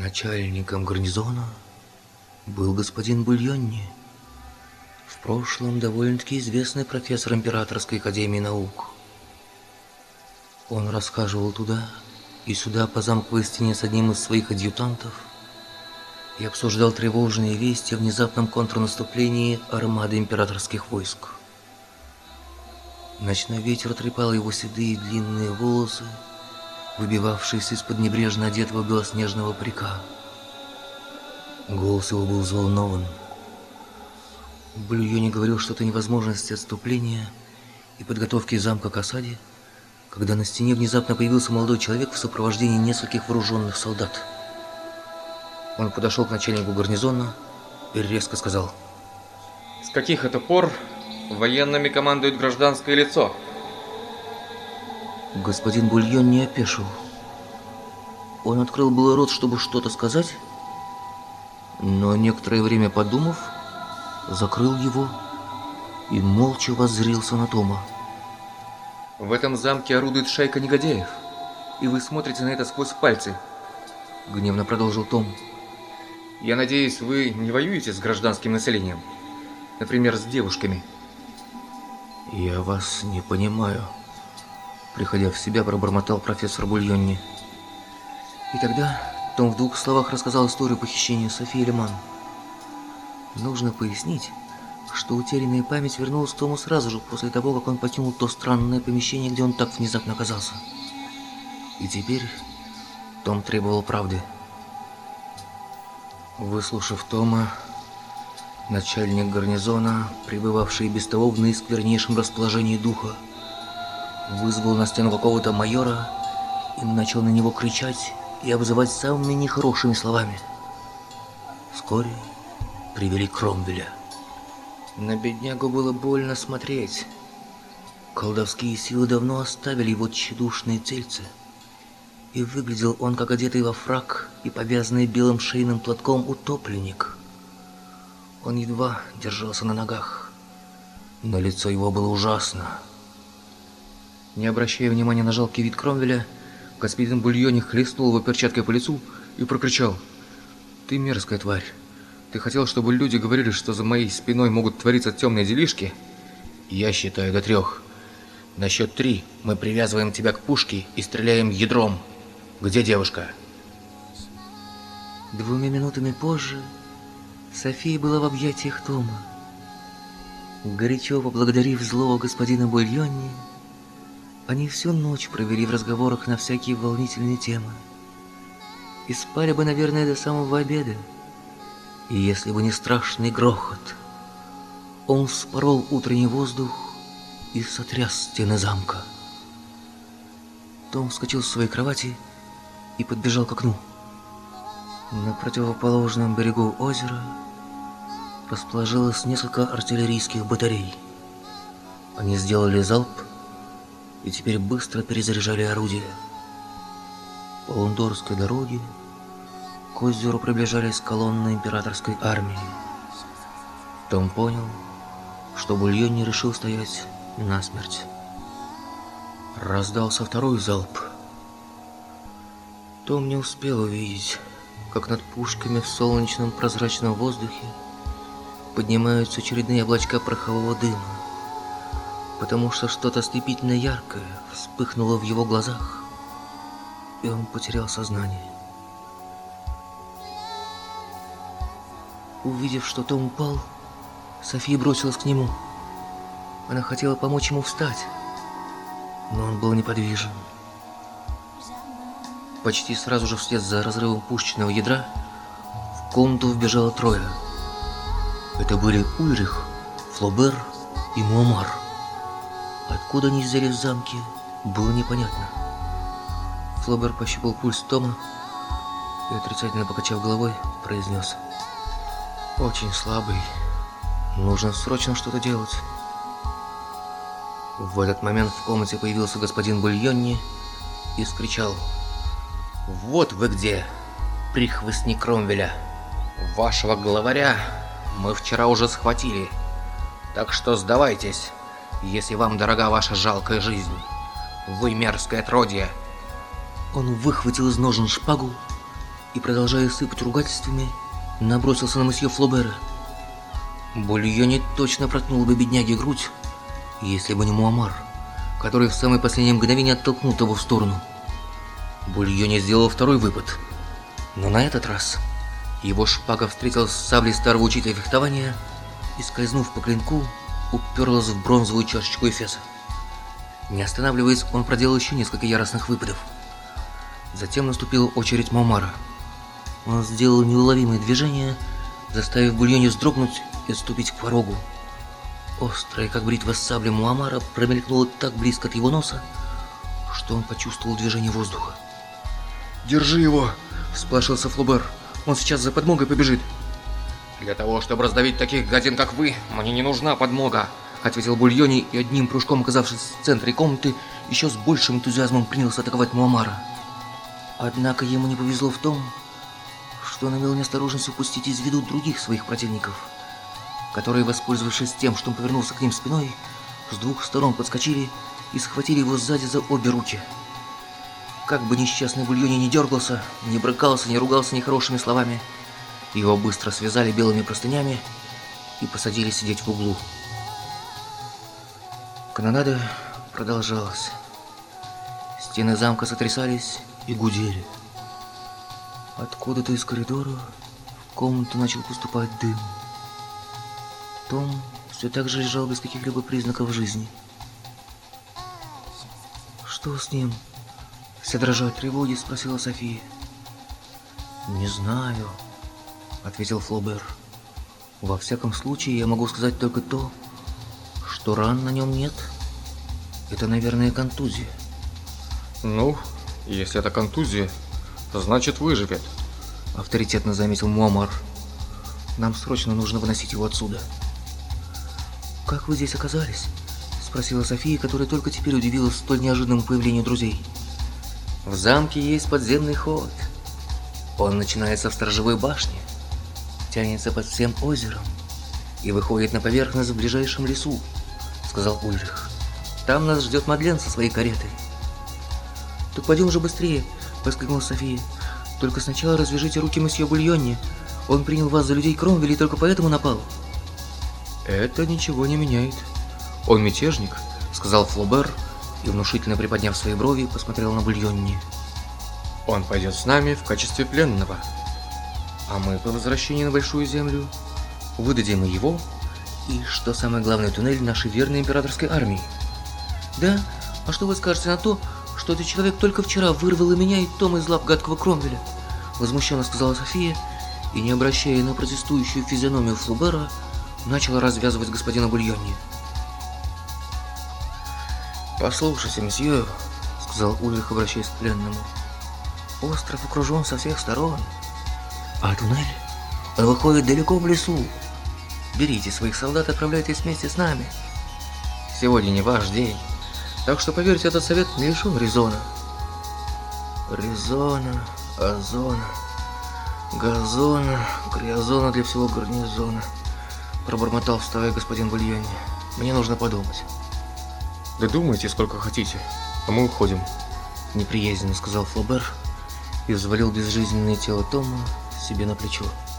Начальником гарнизона был господин Бульонни, в прошлом довольно-таки известный профессор Императорской академии наук. Он расхаживал туда и сюда по замковой стене с одним из своих адъютантов и обсуждал тревожные вести о внезапном контрнаступлении армады императорских войск. Ночной ветер трепал его седые длинные волосы, выбивавшиеся из-под небрежно одетого белоснежного парика. Голос его был взволнован. Бульонни говорил что-то о невозможности отступления и подготовки замка к осаде, когда на стене внезапно появился молодой человек в сопровождении нескольких вооруженных солдат. Он подошел к начальнику гарнизона и резко сказал: «С каких это пор военными командует гражданское лицо?» Господин Бульонни опешил. Он открыл было рот, чтобы что-то сказать, но некоторое время подумав, закрыл его и молча воззрился на Тома. «В этом замке орудует шайка негодяев, и вы смотрите на это сквозь пальцы», — гневно продолжил Том. «Я надеюсь, вы не воюете с гражданским населением, например, с девушками?» «Я вас не понимаю», — приходя в себя, пробормотал профессор Бульонни. И тогда Том в двух словах рассказал историю похищения Софии Леман. Нужно пояснить, что утерянная память вернулась к Тому сразу же после того, как он покинул то странное помещение, где он так внезапно оказался. И теперь Том требовал правды. Выслушав Тома, начальник гарнизона, пребывавший без того в наисквернейшем расположении духа, вызвал на стену какого-то майора и начал на него кричать и обзывать самыми нехорошими словами. Вскоре привели Кромвеля. На беднягу было больно смотреть. Колдовские силы давно оставили его тщедушные тельце, и выглядел он, как одетый во фрак и повязанный белым шейным платком утопленник. Он едва держался на ногах, но лицо его было ужасно. Не обращая внимания на жалкий вид Кромвеля, господин Бульонни хлестнул его перчаткой по лицу и прокричал: «Ты мерзкая тварь! Ты хотел, чтобы люди говорили, что за моей спиной могут твориться темные делишки? Я считаю до 3. На счет 3 мы привязываем тебя к пушке и стреляем ядром. Где девушка?» 2 минутами позже София была в объятиях Тома. Горячо поблагодарив злого господина Бульонни, они всю ночь провели в разговорах на всякие волнительные темы и спали бы, наверное, до самого обеда, и если бы не страшный грохот. Он вспорол утренний воздух и сотряс стены замка. Том вскочил с своей кровати и подбежал к окну. На противоположном берегу озера расположилось несколько артиллерийских батарей. Они сделали залп и теперь быстро перезаряжали орудия. По Лундорской дороге к озеру приближались колонны императорской армии. Том понял, что Бульонни решил стоять насмерть. Раздался второй залп. Том не успел увидеть, как над пушками в солнечном прозрачном воздухе поднимаются очередные облачка порохового дыма, потому что что-то ослепительно яркое вспыхнуло в его глазах, и он потерял сознание. Увидев, что Том упал, София бросилась к нему. Она хотела помочь ему встать, но он был неподвижен. Почти сразу же вслед за разрывом пушечного ядра в комнату вбежало 3. Это были Ульрих, Флобер и Муамар. Откуда они взялись в замке, было непонятно. Флобер пощупал пульс Тома и, отрицательно покачав головой, произнес: «Очень слабый. Нужно срочно что-то делать». В этот момент в комнате появился господин Бульонни и скричал: «Вот вы где, прихвостни Кромвеля! Вашего главаря мы вчера уже схватили, так что сдавайтесь, если вам дорога ваша жалкая жизнь. Вы мерзкое отродье!» Он выхватил из ножен шпагу и, продолжая сыпать ругательствами, набросился на месье Флобера. Бульоне точно проткнул бы бедняге грудь, если бы не Муамар, который в самое последнее мгновение оттолкнул того в сторону. Бульоне сделал второй выпад, но на этот раз его шпага встретилась с саблей старого учителя фехтования и, скользнув по клинку, уперлась в бронзовую чашечку Эфеса. Не останавливаясь, он проделал еще несколько яростных выпадов. Затем наступила очередь Муамара. Он сделал неуловимые движения, заставив Бульоне вздрогнуть и отступить к порогу. Острая, как бритва сабля Муамара, промелькнула так близко от его носа, что он почувствовал движение воздуха. Держи его! Всполошился Флобер. Он сейчас за подмогой побежит. Для того, чтобы раздавить таких гадин, как вы, мне не нужна подмога, ответил Бульоне и, одним прыжком оказавшись в центре комнаты, еще с большим энтузиазмом принялся атаковать Муамара. Однако ему не повезло в том, что он имел неосторожность упустить из виду других своих противников, которые, воспользовавшись тем, что он повернулся к ним спиной, с двух сторон подскочили и схватили его сзади за обе руки. Как бы несчастный Бульоне не дергался, не брыкался, не ругался нехорошими словами, его быстро связали белыми простынями и посадили сидеть в углу. Канонада продолжалась. Стены замка сотрясались и гудели. Откуда-то из коридора в комнату начал поступать дым. Том все так же лежал без каких-либо признаков жизни. «Что с ним?» Вся дрожа от тревоги, спросила София. «Не знаю», — ответил Флобер. «Во всяком случае, я могу сказать только то, что ран на нем нет. Это, наверное, контузия». Ну, если это контузия, значит выживет, авторитетно заметил Муамар. «Нам срочно нужно выносить его отсюда». «Как вы здесь оказались?» — спросила София, которая только теперь удивилась столь неожиданному появлению друзей. «В замке есть подземный ход. Он начинается в сторожевой башне, тянется под всем озером и выходит на поверхность в ближайшем лесу», — сказал Ульрих. «Там нас ждет Мадлен со своей каретой». «Так пойдем же быстрее!» — воскликнула София. «Только сначала развяжите руки месье Бульоне. Он принял вас за людей Кромвеля и только поэтому напал». «Это ничего не меняет. Он мятежник», — сказал Флобер и, внушительно приподняв свои брови, посмотрел на Бульоне. «Он пойдет с нами в качестве пленного, а мы по возвращении на Большую Землю выдадим его и, что самое главное, туннель нашей верной императорской армии». «Да? А что вы скажете на то, что этот человек только вчера вырвал и меня, и Тома из лап гадкого Кромвеля?» Возмущенно сказала София и, не обращая на протестующую физиономию Флобера, начала развязывать господина Бульоне. «Послушайте, месье», — сказал Ульрих, обращаясь к пленному, — «остров окружен со всех сторон, а туннель, он выходит далеко в лесу. Берите своих солдат и отправляйтесь вместе с нами. Сегодня не ваш день, так что, поверьте, этот совет не лишен резона». «Резона, озона, газона, грязона для всего гарнизона», — пробормотал, вставая господин Бульоне. «Мне нужно подумать». «Да думайте, сколько хотите, а мы уходим», — неприязненно сказал Флобер и взвалил безжизненное тело Тома себе на плечо.